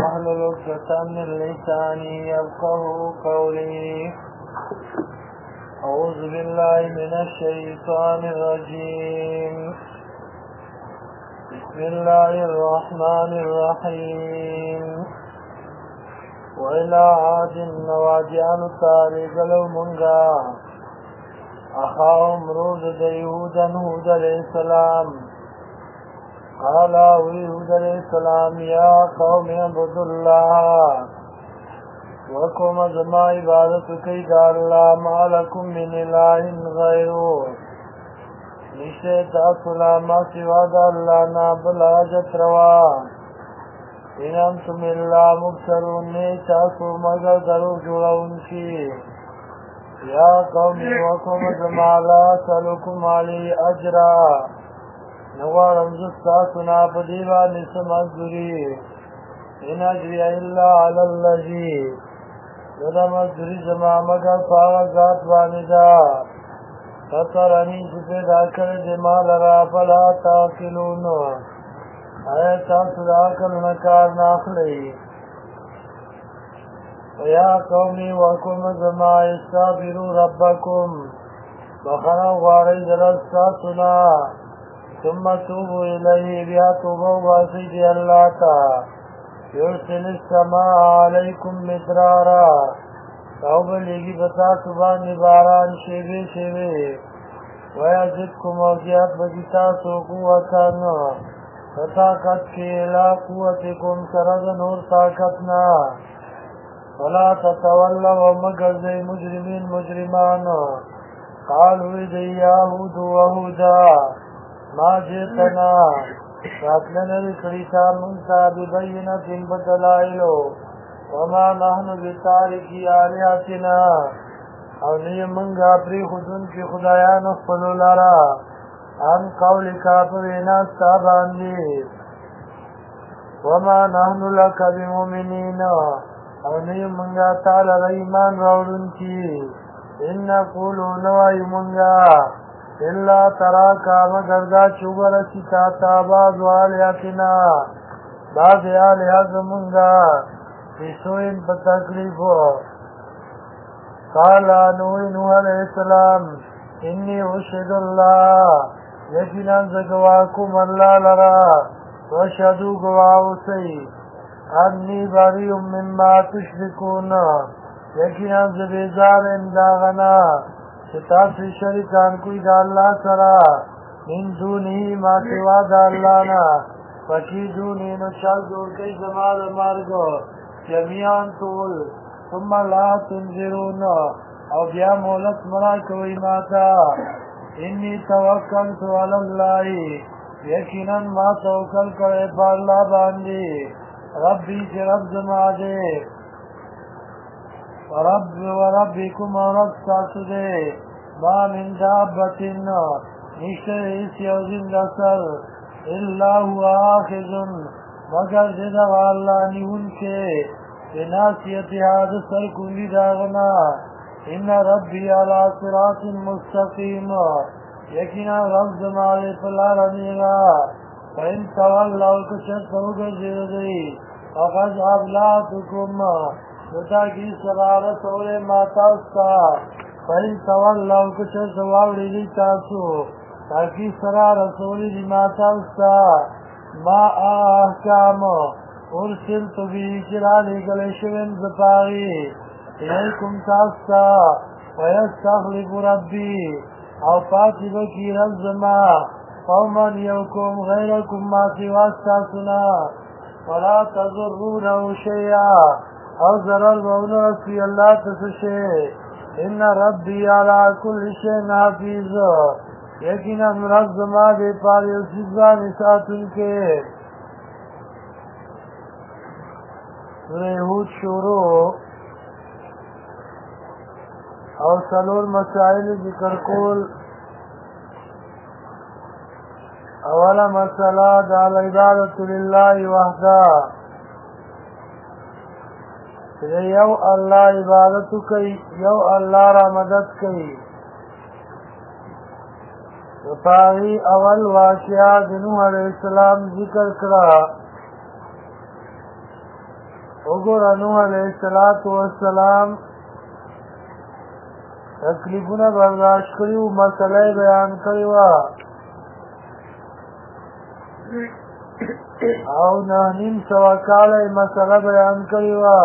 واحلل عقدة من لساني يفقهوا قولي. أعوذ بالله من الشيطان الرجيم. بسم الله الرحمن الرحيم. وإلى عاد نواجعن تاريخ المنغا أخاهم رود يهودا هود عليه السلام. قال هود عليه السلام يا قوم اعبدوا الله وكم زما عبادت كي الله ما لكم من إله غيره. نشتے تاسو لا ما سوا دا اللہ نا بلا حاجت روا. ان انتم الا مبصرون نے تاسو مگر درو جوڑون کی. یا قومی وکم زما لا سلکم علی اجرا نوارم زستا سنا پدیوا نسم ازدری. ان اجری الا علی اللذی ندم ازدری زما مگر پاغ ذات واندا فترانی پیدا کر دے مال را فلا تاکلون. اے تاسو دا عقل نکار ناخلی. یا قومی وکم زما استغفروا ربکم بخنا غاری درستا سنا ثم توبوا الیہ بیا توبہ واسی دی اللہ تا. یرسل السماء علیکم مدرارا توب لیگی بتا سبانی باران شیوے شیوے. ویزدکم اوزیات بگیتا سو قوتن طاقت کے لا قوتکم سرد نور طاقتنا. ولا تتولوا مگر دی مجرمین مجرمان. قالوا دی یاہود وہودا ما جیتنا راتلن رکڑیتا منتا ببینت بدلائلو وما نحن بتارکی آلیاتنا او نی منگا پری خودن کی خدایان اخفلو لارا ان قولی کافرین استاباندی. وما نحن لک بمؤمنین او نی منگا تعالی ایمان راولن کی. ان نقولو نوائی منگا الا تراکا مگر دا چوبر ستا بعض آلیاتنا بعض آلیات منگا سوئن بتکلیفو. قال نوح علیہ السلام انی اشهد اللہ یقینا زگواکم اللہ لرا وشهدوا گواوسی انی بری مما تشرکون یقینا زبیزار انداغنا ستاسی شرکان کوئی دا اللہ سرا من دونی ما سوا دا اللہ نا فکی دونی نشال دور کئی زمان مارگو جمیعان طول ثم لا تنظرون او بیا مولت مرا کوئی ماتا. انی توکلت علی اللہ یقینا ما توکل کرے پا اللہ باندی. ربی سے رب زما دے وربکم رب ساتھ دے. ما من دابت نشتر اس یوزن دسر الا ہوا آخذ مگر زدغا اللہ نیون کے بناسیتها دسر کلی داغنا. ان ربی علی صراط مستقیم یقینا رب زمارے پلا رنیگا. فإن تولوا کشت ہوگا زیردی فقد ابلاتکم نتا کی سرارت اور ماتاستا. فإن تولوا کشت واوڑی دی تاسو تاکی سرارت اور ماتاستا. ما احکام ارسلت بی چرالی گلشوین زپاغی الیکم تاستا ویستخلف ربی او پاتی بکی رب زما قوما یوکم غیرکم ما سواستا سنا. ولا تضرونه شیئا او ضرر ونرسی اللہ تسشے. ان ربی علی کل شین حفیظ یقینا رب زما دے پاری اسیزان ساتن کے. ریہود شروع او سلور مسائل ذکر کول. اولا مسئلہ دا العبادت للہ وحدہ یو اللہ عبادت کئی یو اللہ را مدد کئی. پاہی اول واقعہ نوح علیہ السلام ذکر کرا وګوره نوح علیه السلام تکلیفونه برداشت کړي وو، مسله یې بیان کړې وه او 9.5 کاله یې مسله بیان کړې وه،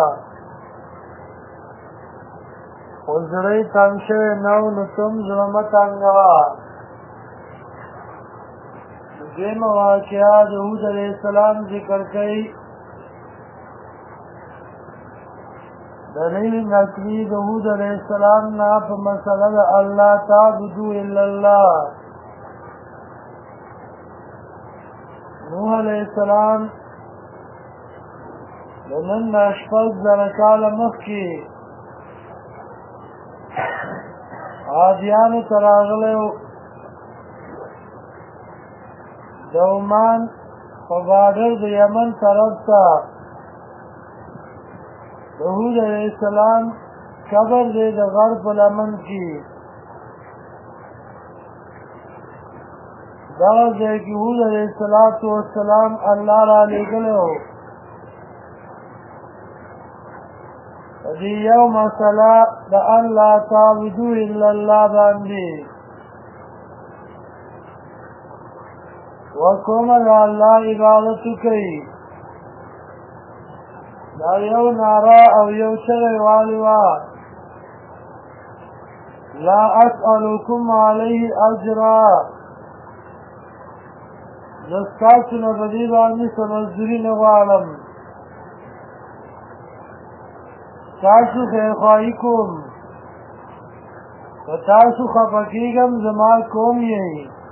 خو زړه یې تنګ شوی نه و، نو ته هم زړه مه تنګوه. دویمه واقعه د هود علیه السلام ذکر کوي. دلیل نقلی د هود علیه السلام نه په مسله د الله تعبدو الا الله. نوح علیه السلام د نن نه 6,000 کاله مخکې عادیانو ته راغلی و، د عمان په بارډر د یمن طرف ته د هود علیه السلام قبر دی د غر په لمن کې. دغه ځای کې هود علیه السلام الله را لېږلی و. د دې یو مسله د الله تعبدو الا الله باندې وکومه د الله عبادت کوي. دا یو ناره او یو چغې والی وه، لا اسألکم علیه اجرا، زه ستاسو نه په دې باندې څه مزدوري نه غواړم، تاسو خیرخواهي کوم، که تاسو خفه کېږم زما کوم یې.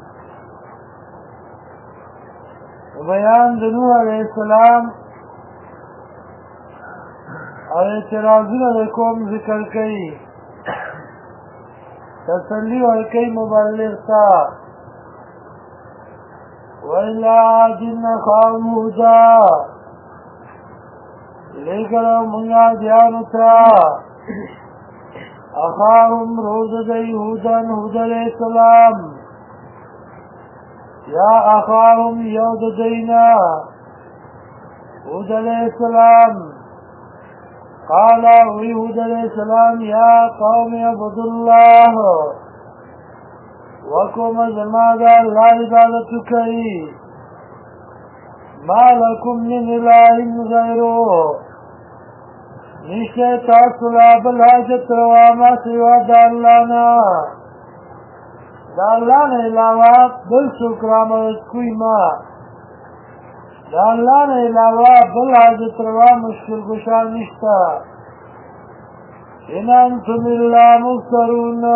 بیان د نوح علیه السلام او اعتراضونه د قوم ذکر کوي، تسلی ورکوي مبلغ ته. وإلى عاد أخاهم هودا، لېږلی موږ عادیانو ته اخاهم روز دی هودن هود علیه السلام، یا اخاهم یو د دینا هود علیه السلام. قال وی هود علیه السلام یا قوم اعبدوا الله، وکوم زما د الله عبادت کوي، ما لکم من اله غیره، نشته تاسو لا بل حاجت روا ما سوا د الله نه، د الله نه علاوه بل څوک رامدد کوي ما، د الله نه علاوه بل حاجت روا مشکل کشا نشته. ان انتم الا مفترون،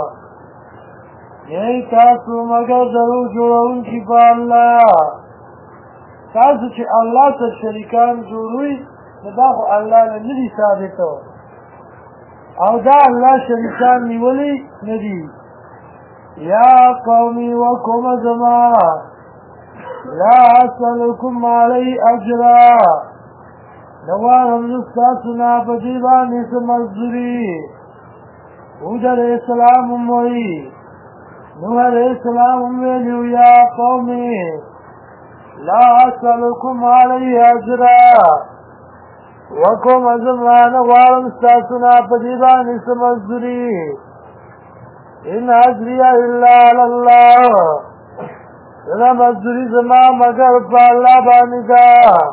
یہی تاسو مگر ضرور جوړونکي په الله. تاسو چې الله سره شریکان جوړوي نو دا خو الله نه نه دي ثابته، او دا الله شریکان نیولی نه دي. یا قومي وکوم زما لا اسألکم علی اجرا، نوارم زه ستاسو نه په دې باندې څه مزدوري. هود علیه السلام هم وایي، نوح علیه السلام هم ویلي یا قومي لا اسألکم علی اجرا، وکوم زما نه غواړم ستاسو نه په دې باندې څه مزدوري. ان اجري الا علی الله، زما مزدوري زما مگر په الله باندې ده،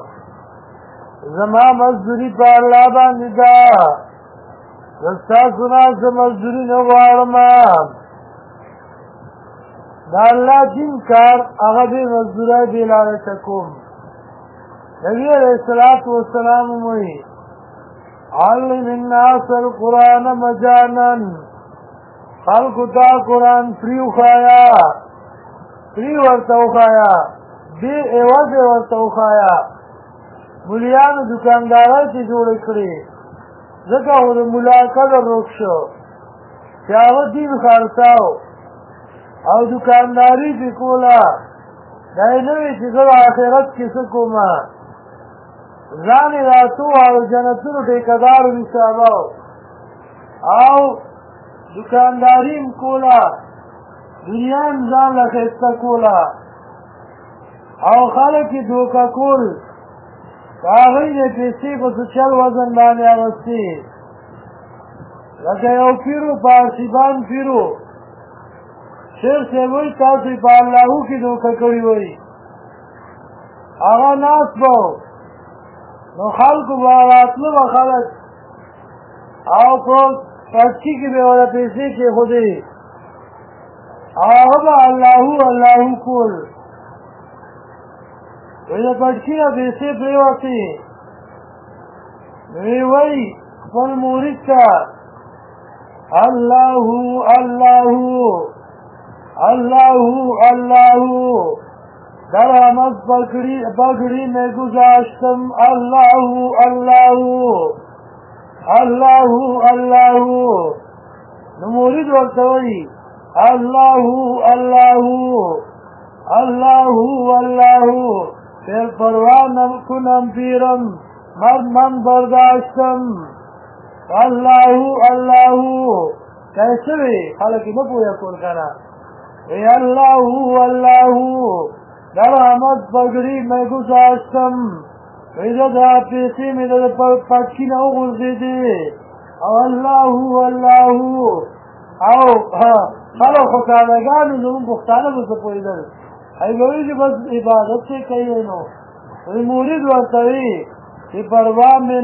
زما مزدوري په الله باندې ده، زه ستاسو نه څه مزدوري نه غواړم. د الله دین کار هغه بې مزدوری بې لعنته کوم. نبي علیه السلام وایي علم الناس القرآن مجانا، خلقو ته قرآن فری وښایه، فری ورته وښایه، بې عوض ورته وښایه. مولیانو دکاندارۍ چې جوړې کړې، ځکه خو د ملا قدر روک شو چې هغه دین خرڅاو او دکانداري پې کوله. دا یې نه وي چې زه به آخرت کې څه کومه، ځان یې راتو او جنتونو ټیکهدار حسابه او دکانداري هم کوله، دنیا هم ځان له ښایسته کوله او خلک یې دوکه کول دا هغوی د پیسې په سوچل وزن باندې اغوستې لکه یو پیرو پارسیبان پیرو شیخ صاحب وایي تاسو په اللهو کې دوکه کړي وایي هغه ناست به نو خلکو به راتلو به خلک او په پټکي کې به ورته پیسې کېښودې هغه به اللهو اللهو کول وایي د پټکي نه پیسې پرېوتې نو یې وایي خپل مرید ته اللهو اللهو اللهو اللهو در آمد بگڑی میں گزاشتم اللہو اللہو اللہو اللہو نمورید وقتوئی اللہو اللہو اللہو اللہو پھر پروان کنم پیرم من برداشتم اللہو اللہو کیسے بھی حالانکہ نہ پویا کون کرنا اے اللہو اللہو در آمد پگڑی میں گزاشتم عزت پیسے میں در پٹکی نہ غرزیدے او اللہو اللہو او خلق خکانگانو زمون پختانه بس پویدل ای گوئی کہ بس عبادت سے کئی نو ای مورد ورطوی ای پروا میں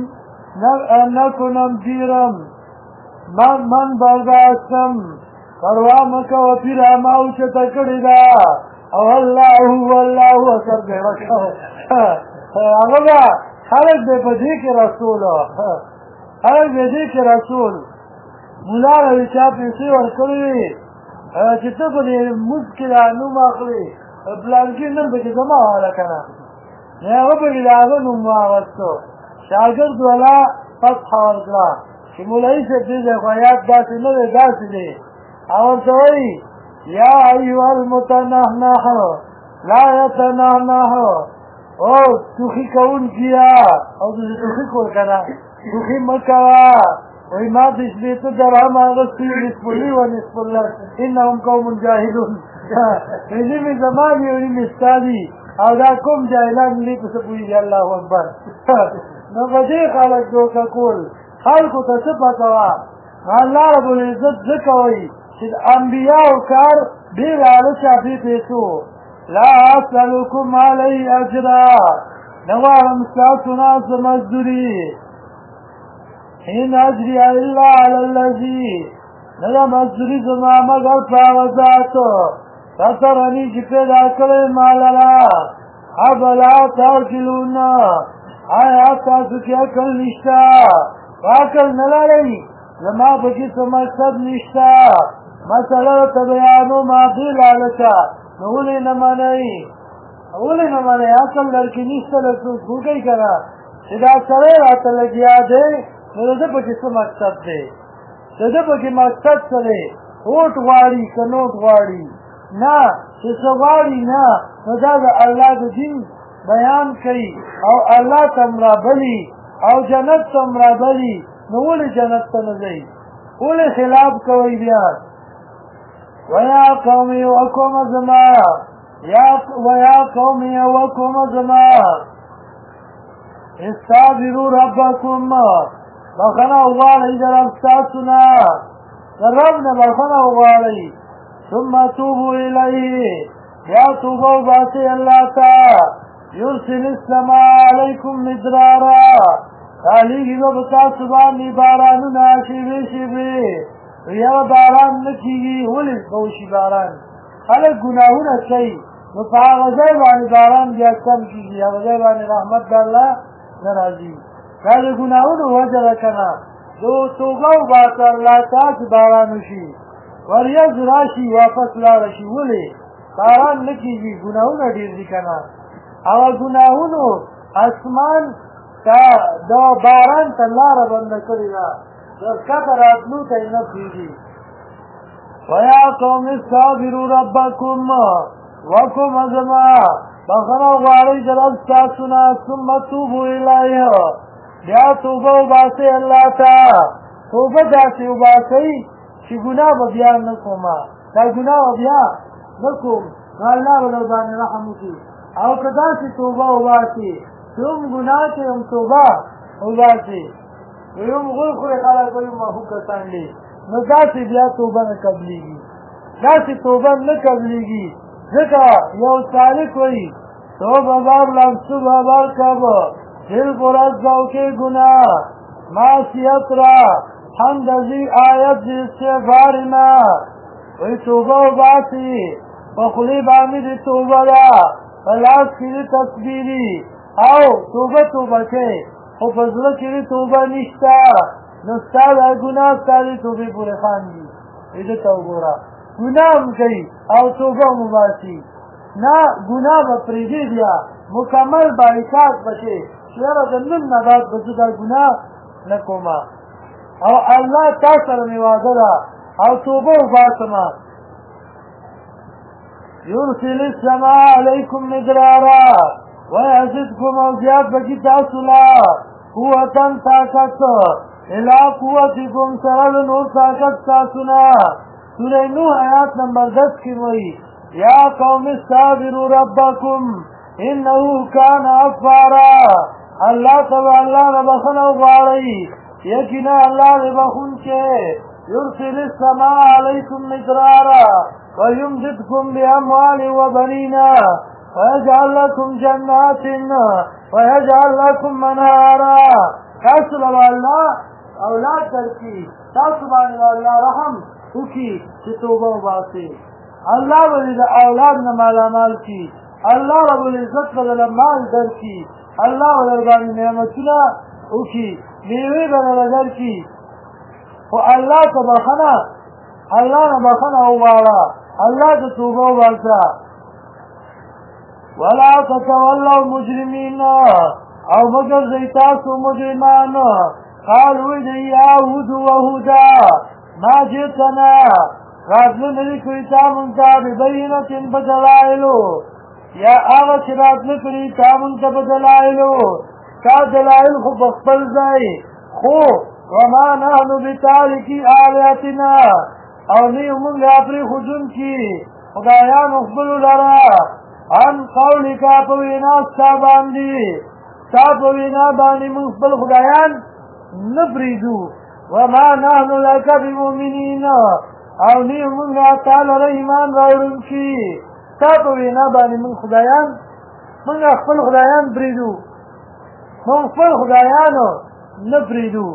نکنم دیرم من برداشتم پروا مکا و پیر اماو چتا کڑی دا او اللہو اللہو اثر دے رکھو اگا خلق دے پا دیکھ رسول خلق دے دیکھ رسول مولا روی چا پیسی ورکلی چتا پا دی مذکرہ نوم آخری پلانکی نم پا چیزما حالا کنا نیاغا پا گلاغا نوم آغستو شاگرد والا فتح ورکلا کہ مولائی سے دیزے خوایات داسی نوے داسی دے اور سوئی یا ایوہ المتنحنح لا یتنحنح او توخی کون کیا او دوزی توخی کول کنا توخی مکوا وی ما تشبیتو درہم آغستی نصف لی و نصف اللہ انہم قوم جاہلون نمی زمانی و نمی استادی او دا کم جاہلان لی پسپوئی جا اللہ اکبر نو بدی خالق دوکا کول خلقو تسپا کوا اللہ رب العزت ذکوئی چې انبیاء کار ډیر لالچا پیسو لا اسألكم علی اجرا نوارم تاسو نه مزدوری ان اجری الا علی الذی نه مزدوری زما مگر په ذاتو تاسرانی چې پیدا کړې ماللا ابلا تاکلون آیا تاسو کې عقل نشتا عقل نه لرئ زما بکی څه مقصد نشتا مسله ته بیانو ما دی لالچا نو ولې نه منئ عقل لرکې نشته لکه څوکۍ کنه چې دا سړی راته لګیا دی نو د ده پکې څه مقصد دی د ده پکې مقصد څه دی اوټ غواړي که نوټ غواړي نه چې څه غواړي نه نو دا د الله د دین بیان کوي او الله ته مرابلي او جنت ته مرابلي نو ولې جنت ته نه ځئ ولې خلاف کوئ بیا ویا قومی وکم زما ویا قومی وکم زما استغفروا ربکم بخنا وغواړئ د رب ستاسو نه د رب نه بخنا وغواړئ ثم توبوا الیه بیا توبه وباسئ الله ته یرسل السماء علیکم مدرارا رالیږي به په تاسو باندې بارانونه شېبې شېبې یو باران نه کېږي ولې به وشي باران خلک ګناهونه کوي نو په هغه ځای باندې باران بیا کم کېږي هغه ځای باندې رحمت د الله نه راځي دا د ګناهونو وجه ده که نه توبه وباسه الله ته چې باران وشي وریځ راشي واپس لاړه شي ولې باران نه کېږي ګناهونه ډېر دي که نه هغه ګناهونو اسمان دا باران ته لاره بنده کړې ده ښکته راتلو ته یې نه پرېږدي ویا قوم استغفروا ربکم وکم زما بخښنه وغواړئ د رب ستاسو نه ثم توبوا الیه بیا توبه وباسئ الله ته توبه داسې وباسئ چې ګناه به بیا نه کومه دا ګناه به بیا نه کوم نو الله به در باندې رحم وکړي او که داسې توبه وباسي چې هم ګناه کوي هم توبه وباسي وایي هم غول خوري خلک وایي محو کسان دي نو داسې بیا توبه نه قبلېږي داسې توبه نه قبلېږي ځکه یو سالک وایي توبه باب لمصبح بر کب دل پر از ذوق گناه معصیت را حمد ازی آیت دی استغفار ما وی توبه و باسی بخلی بامی دی توبه دا پلاس کی دی تصویری او توبه که خو فضله کی دی توبه نشتا نستا دا گناه ستا دی توبه پوری خاندی ایده توبه را گناه هم کئی او توبه مباسی نه گناه با پریدی بیا مکمل بایکات بشه چیارا دنن نباد بچه دا گناه نکوما او الله تا سره می وعده ده او توبه وباسمه یرسل السماء علیکم مدرارا ویزدکم او زیاد بکی تاسو لا قوتن طاقت الى قوتکم سره نور طاقت تاسونا سوره نوح آیات نمبر 10 کی وئی یا قوم استغفروا ربکم انه کان غفارا الله تبارک الله بخنه غواړي یقینا الله دې بخونکي يرسل السماء عليكم مدرارا ويمددكم بأموال وبنين ويجعل لكم جنات ويجعل لكم منهارا تاسو له الله اولاد درکي تاسو باندې الله رحم وکي چې توبه وباسي الله ولې اولاد نه مالامال کی الله رب العزت ولې مال درکي الله ولې نعمتونه وکي میوه بدل درکي او الله تبارک الله نه بخنه وغواړه الله ته توبه وباسه ولا تتولوا مجرمين او مگر زیتاسو مجرمان قالوا يهود وهودا ما جئتنا راتلو ندی کوئی تا منتا ببینت بدلائلو یا آغا چی راتلو کری تا منتا بدلائلو تا دلائل خو بخبل زائی خو وما نحنو بتارکی آلیاتنا او نیو منگ اپری خجن کی خدایان اخبرو لرا ان قولی کا پوینا ستا باندی ستا پوینا باندی منگ خبل خدایان نپریدو وما نحنو لکا بمؤمنین او نیو منگ تعالی را ایمان راورن کی ستا پوینا باندی منگ خدایان منگ خبل خدایان پریدو منگ خبل خدایانو نپریدو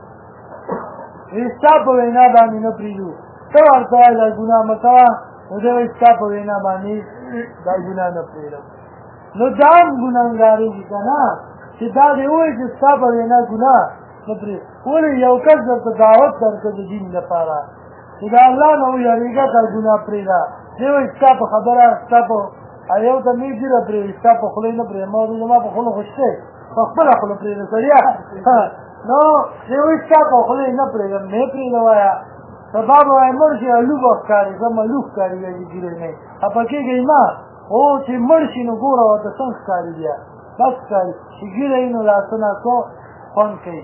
ستا پوینا باندی نپریدو تو ارتوائی دا گناہ مکوا نو دو ستا پوینا باندی دا گناہ نپریدو نو دام گناہگاری کی کنا چی دا دی ہوئی چی ستا پوینا گناہ نپریدو اولی یو کس در دعوت در کد دین لپارا چی دا اللہ نو یریگا تا گناہ پریدا دیوئی ستا پا خبرہ ستا پا ایو تا می دیر پرید ستا پا خلی نپرید موضوع ما پا خلو خوشتے پا خبرہ خلو پرید سریا نو دیوئی ستا پا خلی نپرید می پرید وایا سباب وای مرشی الوب اخکاری زم الوب کاری گئی گیره نی اپا که گئی ما او چی مرشی نو گورا و تا سنگ کاری بیا بس کاری چی گیره اینو لاسنا سو خون کئی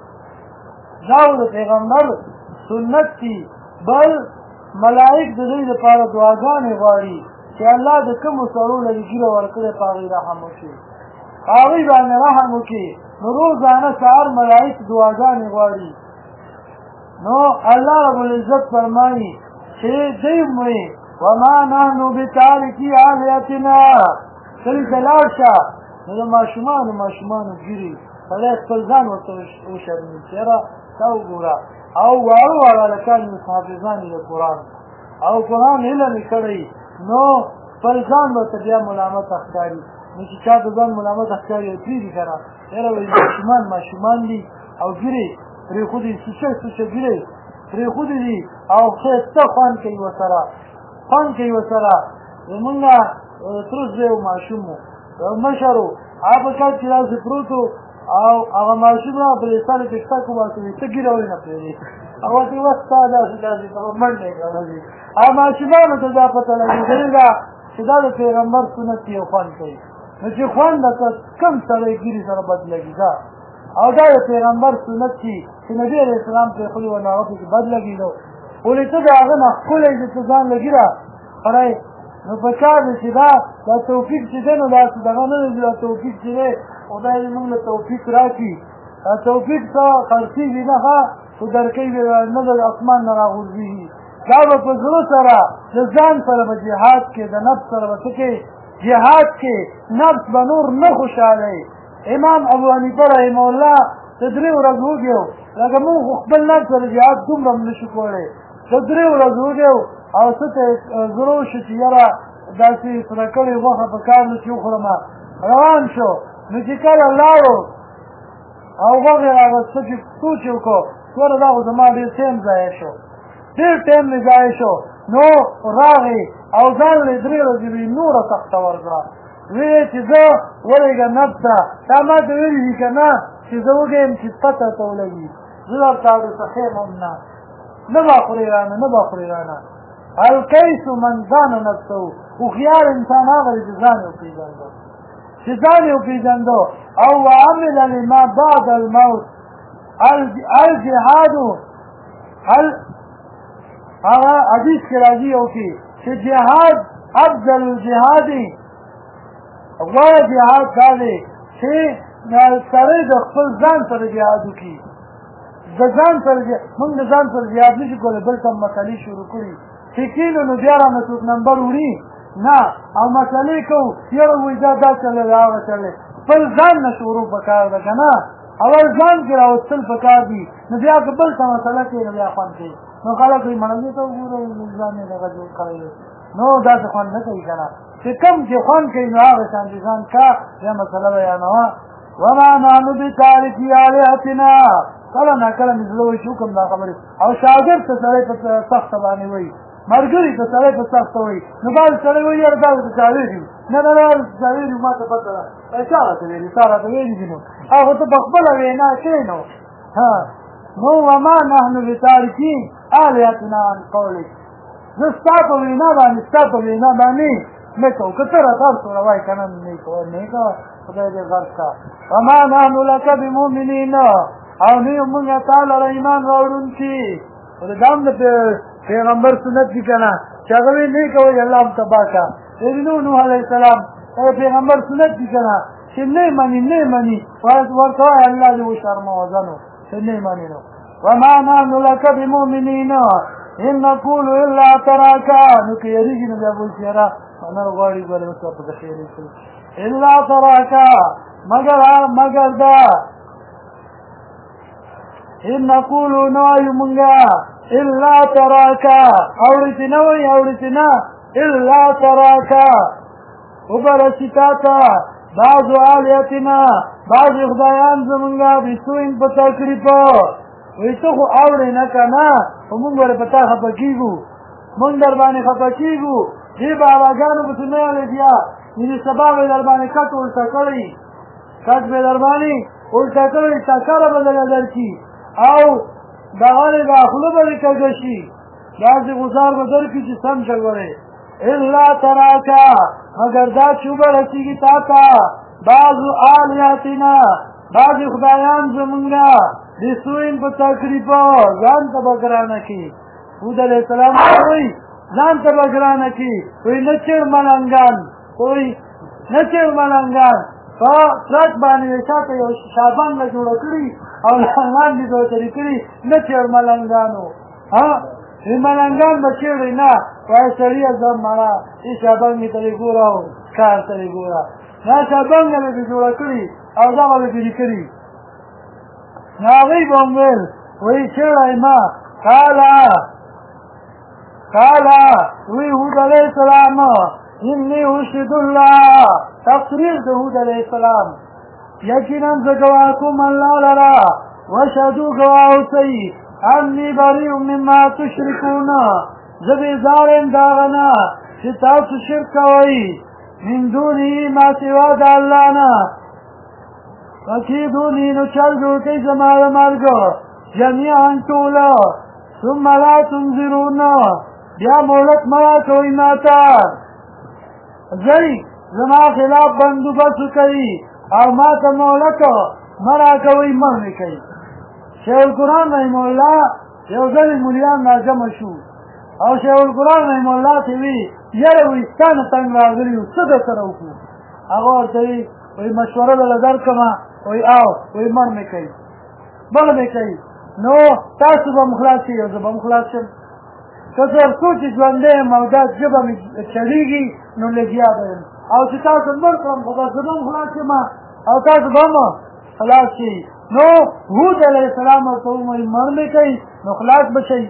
داود پیغمبر سنت تی بل ملائک دلی دا پارا دعاگانی غاری چی اللہ دا کم سرو لگی گیره ورکر پاغی رحمو کی پاغی بانی رحمو کی نو روزانه سار ملائک دعاگانی غاری نو اللہ رب العزت فرمائی چھے دیم ہوئی وما نحنو بتارکی آلیتنا کلی دلار شا نو ماشومانو گیری فلیخ پلزان ورطا وشرمین چیرا تاو گورا او وارو والا لکانی حافظانی دا قرآن او قرآن علمی کردی نو پلزان ورطا بیا ملامت اختاری نو چی چا دزان ملامت اختاری پریدی کرا چیرا وی ماشومان دی او گیری پری خودی سوچه گیره پری خودی دی او خیسته خوان کئی و سرا منگا تروس بیو ماشومو مشارو آپا کات چی راز پروتو او اغا ماشوم را پریستان پکتا کو باسوی تا گیره وی نپریدی او تی وقتا داسی تا من نیکا او ماشومانو تا دا پتا لگی دریگا چی دا پیغمبر سنتی خوان کئی نو چی خوان دا کم سرائی گیری سر بد لگی دا او دا پیغمبر سنت چی چې نبی علیہ السلام پر خلی و ناغفی که بد لگی دو اولی تو دا آغا نخکول ایزی تزان لگی را خرای نو په کار دی چې دا توفیق چې دی نو داسې دغه نه دی دا توفیق چې دی خدای دې موږ له توفیق راکړي دا توفیق څه خرڅېږي نه ښه خو درکوي نه د اسمان نه راغورځېږي دا به په زړه سره د ځان سره به جهاد کې د نفس سره به څه کې جهاد کې نفس به نور نه خوشحالوي امام ابو حنیفه رحمه الله د 3 ورځو وږی و لکه موږ خو خپل نفس سره جهاد دومره هم نه شو کولی د 3 ورځو وږی و او څه ته زړه وشو چې یاره داسې سره کړې غوښه په کار نه چې وخورم روان شو نو چې کله لاړو او غوښې راغوسته چې سوچ یې وکړو ګوره دا خو زما ډېر ټایم ضایع شو ډېر ټایم مې ضایع شو نو راغی او ځان له 3 ورځې وي نوره تخته ورکړه ویې چې زه ولېږه نفس ته تا ما ته ویلي دي که نه چې زه وږی یم چې پته ته ولګي زه درته اورېته ښیم هم نه به خورې رانه نه به خورې رانه الکیس من ځان نفسه هوښیار انسان هغه دی چې ځان یې وپېژنده چې ځان یې وپېژنده او وعمل لما بعد الموت الجهاد هغه حدیث کې راځي یو کې چې جهاد افضل الجهاد غوره جهاد دا دی چې سړی د خپل ځان سره جهاد وکړي د ځان سره موږ د ځان سره جهاد نشو کولی بل ته مسلې شروع کړي چې کینو نو بیا رانه څوک نمبر وړي نه او مسلې کوو یاره وایي دا چلې دا هغه چلې خپل ځان نه شروع پکار ده که نه اول ځان کې راوستل پکار دي نو بیا که بل څه مسله کوي نو بیا خوند کوي نو خلک وایي مړندې ته وګورئ ځان یې دغه جوړ کړی نو داسې خوند نه کوي که نه چې کوم چې خوند کوي نو هغه شان چې ځان کا بیا مسله بیانوه وما نحن بتارکي آلهتنا کله ناکله مې زړه وایي چې وکړم دا خبرې او شاګرد ته سړی په سخته باندې وایي ملګري ته سړی په سخته وایي نو بعض سړی وایي یاره دا ورته چا ویلي نه نه نه چا ویلي ما ته پته ده چا راته ویلي تا راته ویلي دي نو هغه ته په خپله وینا کوې نو نو وما نحن بتارکي آلهتنا عن قولک زه ستا په وینا باندې نه کوو که ته راته هر څومره وایي که نه نه کوه نه کوه خدای دې غرق کا وما نحن لک بمؤمنین او نه یو مونږ تا لره ایمان راوړونکي خو دا هم د پیغمبر سنت دي که نه چې هغه وایي نه کوئ الله هم تباه کا نوح علیه السلام پیغمبر سنت دي که نه چې نه مني ورته وایي الله دې وشرموه ځنو چې نه مني نو وما نحن لک بمؤمنین ان نقول الا تراکا نو که یېرېږي نو بیا به وایي چې یاره نه غواړي ګورې اوس په د خیر الا تراکا مگر دا ان نقول نوای مونږه الا تراکا اورېتنه وایي اورېتنه الا تراکا وبرسیتاتا بعضو آلیتنا بعض خدایان زمونږه بسوین په تکلیفو وایي ته خو اورې نه که نه خو مونږ ورې په تا خفه کېږو مونږ در باندې خفه کېږو دې باباګانو پسې نه یالې بیا یعنې سبا به یې در باندې کټ الټه کړی کټ به یې در باندې الټه کړی ټکره به دله در کړي او دغه دې دا خوله به دې کږه شي داسې غوسار به در کړي چې سم شه ګورې الا تراکا مگر دا چې وبرسېږي تا ته بعضو آلیاتنا بعضې خدایان زمونږه بسوین په تکلیفو ځان ته به ګرانه کړي هود علیه السلام وایي ځان ته به ګرانه کړي وایي نه چېړ ملنګان وایي نه چېړ ملنګان په ټرک باندې یې شاته یو شابانګه جوړه کړي او لاندې به ورته لیکلي نه چېړ ملنګانو ملنګان به چېړئ نه وایي سړیه زه مړه دې شابانګې ته دې ګوره او کار ته دې ګوره دا شابانګه به دې جوړه کړي او دغه به دې لیکلي نو هغوی به هم ویل وایي چېړئ ما قالا وی هود علیه السلام انی اشهد الله تقریر د هود علیه السلام یقینا زه ګواه کوم الله لره واشهدو ګواه اوسئ انی بریء مما تشرکون زه بېزاره یم د هغه نه چې تاسو شرک کوئ من دونه ما سوا د الله نه فکیدوني نو چل جوړ کئ زما د مرګ جمیعا ټوله ثم لا تنظرون بیا مهلت مه راکوئ ماته ځئ زما خلاف بندوبست کوي او ماته مهلت مه راکوئ مه مې کوئ شیخ القرآن رحمه الله یو ځل مولیان راجمع شو او شیخ القرآن رحم الله ته وی یاره وی ستا نه تنګ راغلي یو څه درسره وکړو هغه ورته وی مشوره دله درکړمه وی او وی مړ مې کوي مړ مې کوي نو تاسو به م خلاص شئ او زه به م خلاص شم که تر څو چې ژوندی یم او دا ژبه مې چلېږي نو لګیا به یم او چې تاسو مړ کړم خو به زه به م خلاص یم او تاسو به م خلاص شئ نو هود علیه السلام ورته وویل مړ مې کوي نو خلاص به شئ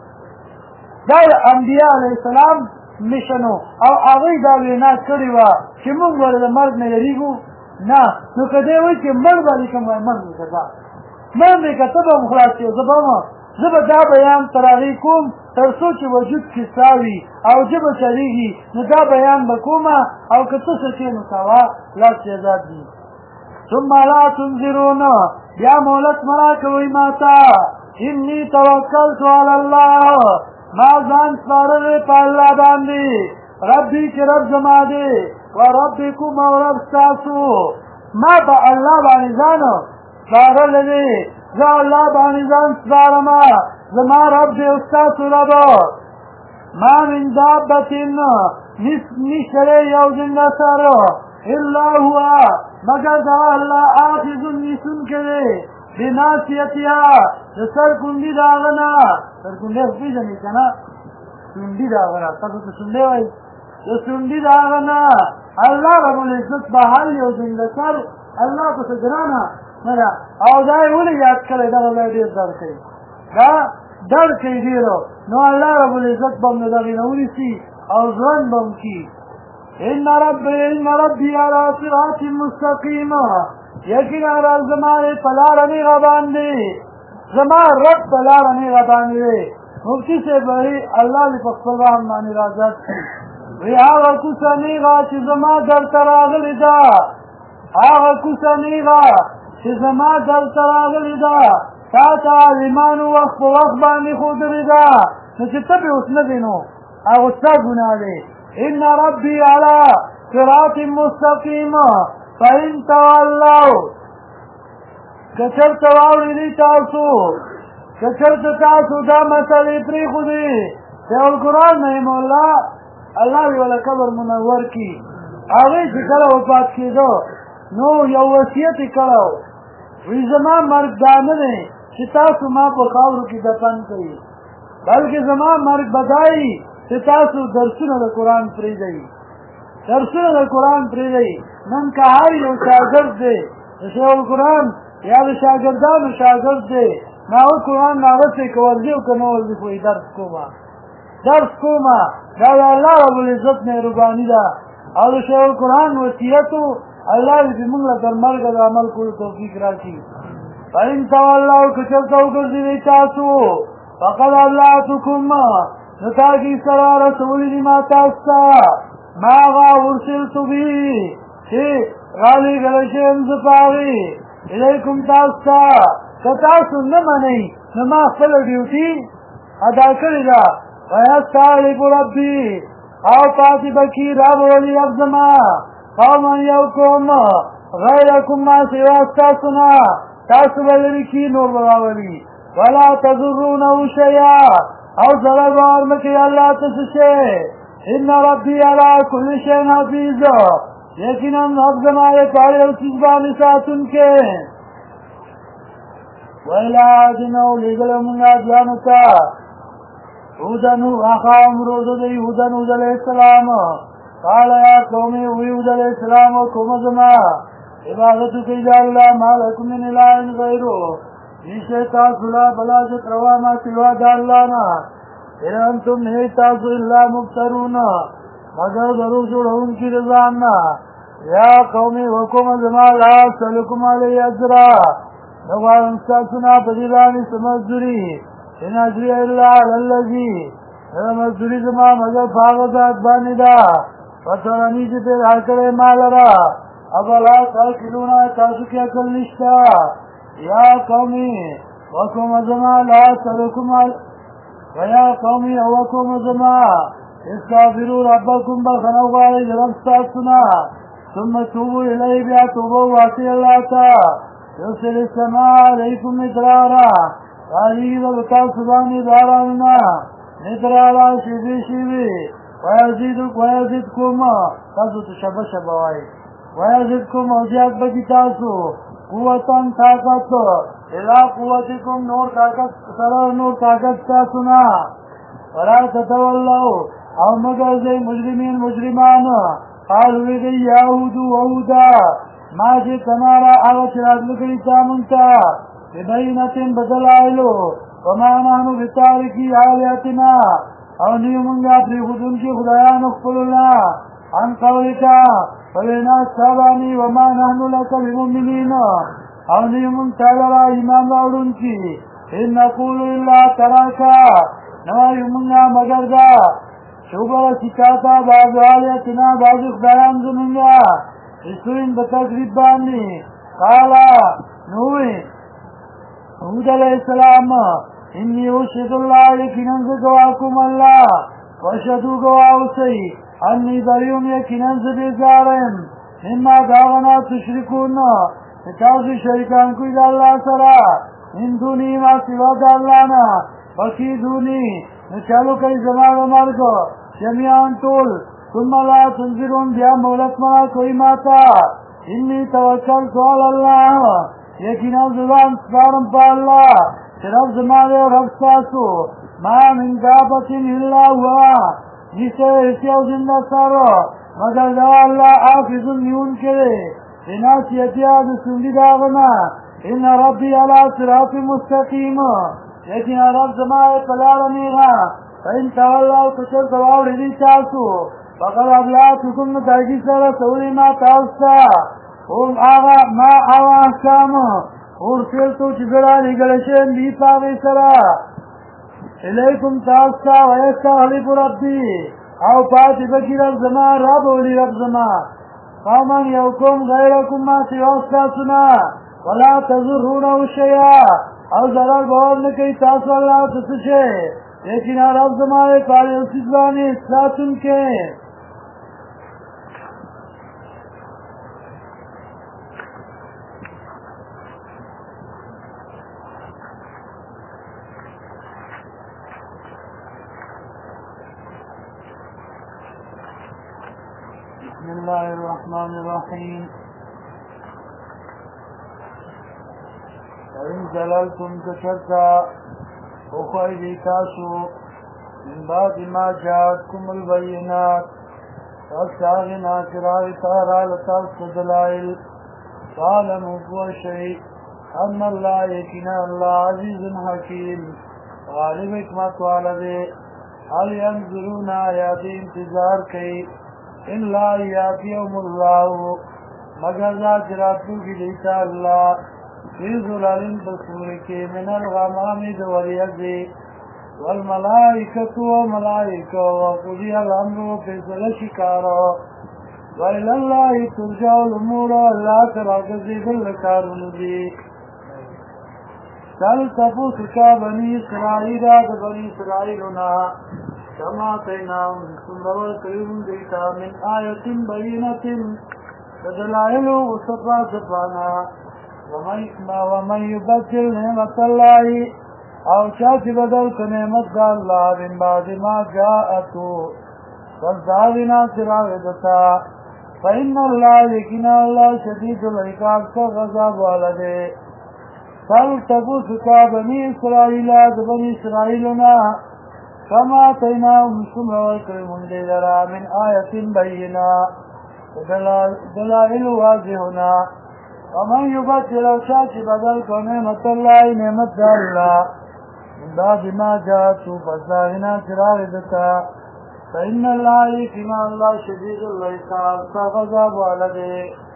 دا د انبیا علیه السلام میشنو او هغوی دا وینا کړې وه چې موږ ولې د مرګ نه یېرېږو نه نو که دی وایي چې مړ به لیکم وایي مړ مې که دا مړ مې که ته به م خلاص شې زه به دا بیان تر هغې کوم تر څو چې وجود کې ساه وي او ژبه چلېږي نو دا بیان به کومه او که ته څه شې نو کوه لاس یې ازاد دي ثم لا تنظرون بیا مهلت مه راکوئ ما ته انی توکلت علی الله ما ځان سپارلی په الله باندې ربي چې رب زما دی و ربکم او رب ستاسو ما په الله باندې ځان سپارلی دی زه الله باندې ځان سپارمه زما رب دی او ستاسو رب ما من دابة نشته دی یو زنده سر الا هو مگر دا الله آخذ نیسونکی دی بناصیتها د سر کونډي د هغه نه سر کونډی خو پېژنې که نه سونډي د هغه نه تاسو ته سونډی وایي د سونډي د هغه نه الله ربالعزت به هر یو زنده سر الله پسې ګرانه نه ده او دا یې ولې یاد کړی دغه ځای ډېر درد کوي دا درد کوي ډېرو نو الله ربالعزت به هم د دغې نه ونیسي او ژوند به هم کي ان ربي على صراط مستقیم یقینا رب زما په لاره نیغه باندې زما رب په لاره نیغه باندې دی مفتي صاحب وایي الله دې په خپل رحم باندې راضات کړي وایي هغه کوڅه نیغه چې زما درته راغلې ده هغه کوڅه نیغه چې زما درته راغلې ده تا ته عالمانو وخت په وخت باندې ښودلې ده نو چې ته پرې اوس نه دی نو هغه ستا ګناه دی ان ربي على صراط مستقیم فإن تولوا کچرته واورېدئ تاسو کچرته تاسو دا مسلې پرېښودې شیخ القرآن رحمه الله الله دې وله قبر منور کړي هغوی چې کله وفات کېده نو یو وصیت یې کړی وی زما مرګ دا نه دی چې تاسو ما په خاورو کې دفن کړئ بلکې زما مرګ به دا وي چې تاسو درسونه د قرآن پرېږدئ درسونه د قرآن پرېږدئ نن که هر یو شاګرد دی د شیخ القرآن یا د شاګردانو شاګرد دی نو هغه قرآن ناغستی که ورځي او که نه ورځي خو درس کومه دا د الله ربالعزت مهرباني ده او د شیخ القرآن وصیتو الله دې موږ له تر مرګه د عمل کولو توفیق راکړي فإن تولوا که چېرته وګرځېدئ تاسو فقد ابلغتکم نو تاکي سره رسولي دي ما تاسو ته ما هغه ارسلت به چې رالیږلی شویم زه په هغې الیکم تاسو ته که تاسو نه منئ نو ما خپله ډیوټي ادا کړې ده ویستعلب ربي او پاتې به کي رب ولي رب زما قوما یو قوم غیرکم ما سوا ستاسو نه تاسو به لرې کي نور به راولي ولا تضرونه شیئا او ضرر به ورنه کوي الله ته څه شی ان ربي على كل شيء حفيظ یقینا رب زما یې په هر یو څیز باندې ساتونکی وإلى عاد لېږلی مونږ عادیانو ته هودا اخاهم هود علیه السلام قال یا قوم هود علیه السلام قوم زما عبادت کوي د الله ما لکم من اله غیره نشته تاسو لا بلاجت روا ما سوا د الله نه ان انتم نه تاسو الا مفترون مگر درو جوړونکي د ځان نه یا قوم حکم زما لا سلکم علی اجرا نو غواړم تاسو نه په دې باندې سمجوري ان اجري الا على الذي مزدوری زما مگر هغه ذات باندې ده فترانی چې پیدا کړی ما لره افلا تعقلون تاسو کې عقل نشته یا قومي وقوم زما لا سلکم ویا قومي وقوم زما استغفروا ربكم بخنا وغواړئ رب ستاسو نه ثم توبوا الیه بیا توبه واسي الله ته یرسل السماء علیکم مدرارا راځي د تاسو باندې بارانونه ندرالا شیبی شیبی ویزیدکم تاسو تشبه شبوائی ویزیدکم اوزیاد بکی تاسو قوتن طاقت الى قوتکم نور طاقت سرر نور طاقت تاسونا ولا تتولو او مگر زی مجرمین مجرمان قالوی دی یهودو وودا ما جی تنارا آغا چراد لکلی تامنتا ببینتن بدلائلو وما نحنو بتارکی آلیاتنا او نیومنگا پری خودن کی خدایان اخفلنا عن قولکا فلینا صحبانی وما نحنو لکا بمؤمنین او نیومنگ تالرا ایمان راوڑن کی ان نقولو اللہ تراکا نوائیومنگا مگر دا شوبر سکاتا بعض آلیاتنا بعض خدایان زمنگا اسوین بتقریب بانی قالا نوی حود علیہ السلام انی اشهد اللہ یقیناً گواکم اللہ واشهدو گواو سی انی بریون یقیناً بیزارم مما داغنا تشرکون تاسو شریکان کوئی دا اللہ سرا من دونی ما سوا دا اللہنا بکی دونی نچالو کئی زمان مرگو جميعاً طول ثم لا تنظرون بیا مولت ما کوئی ماتا انی توکلت علی اللہ یقینا زبان سپارم پا اللہ کہ رب زمانے و رب ساسو ما من دابت الا ہوا جسے اسیو زندہ سارو مگر دو اللہ حافظ نیون کرے لناسیتیاد سندی داغنا ان ربی علی صراط مستقیم یقینا رب زمانے پلارمیغا فإن تولوا کچر دواو ردی تاسو فقد ابلاتکم نتاجی سر سولی ما تاستا ما آغا احکام ارسلتو چزرا لگلشن بی پاغی سرا الیکم تاستا ویستغلب ربی او پاتی بکی رب زمان رب ولی رب زمان قومن یوکم غیرکم ما سیوستا سنا ولا تضرونه شیئا او ضرر بور نکی تاسو اللہ تسشے لیکن رب زمان پاری اسیزوانی ساتن کے بسم الله الرحمن الرحيم وإن زللتم كشرتا أخوي تاسو من بعد ما جاءتكم البينات فاستعغنا كراغ تارا لتاس دلائل فعلموا هو شيء أن الله يكنا الله عزيز حكيم غالب حكمت والده هل ينظرون آيات انتظار كي إلا ياتيهم الله مگر ذات راتو کی دیتا اللہ فی ظلال بصورک من الغمام دوریزی والملائکت وملائکہ وقضی الامر فیصل شکارا وإلى الله ترجع الأمور اللہ تراغزی بالکارون دی سل تفوسکا بنی اسرائیل بنی اسرائیلنا كما آتيناهم سنروا كريم ديتا من آية بينة فدلائل وصفا صفانا ومن يبدل نعمة الله او شاك بدل كنعمة الله من بعد ما جاءته فالزاغنا سراغدتا فإن الله يكنا الله شديد العقاب كغضب والده فالتبوسك بني إسرائيل بني إسرائيلنا كما آتيناهم سمع وكرم لنا من آية بينة دلائل واضحنا ومن يبدل شاك بدل نعمة الله نعمة الله من بعد ما جاءته فالزاغنا سراغدتا فإن الله كما الله شديد العقاب كغضب والده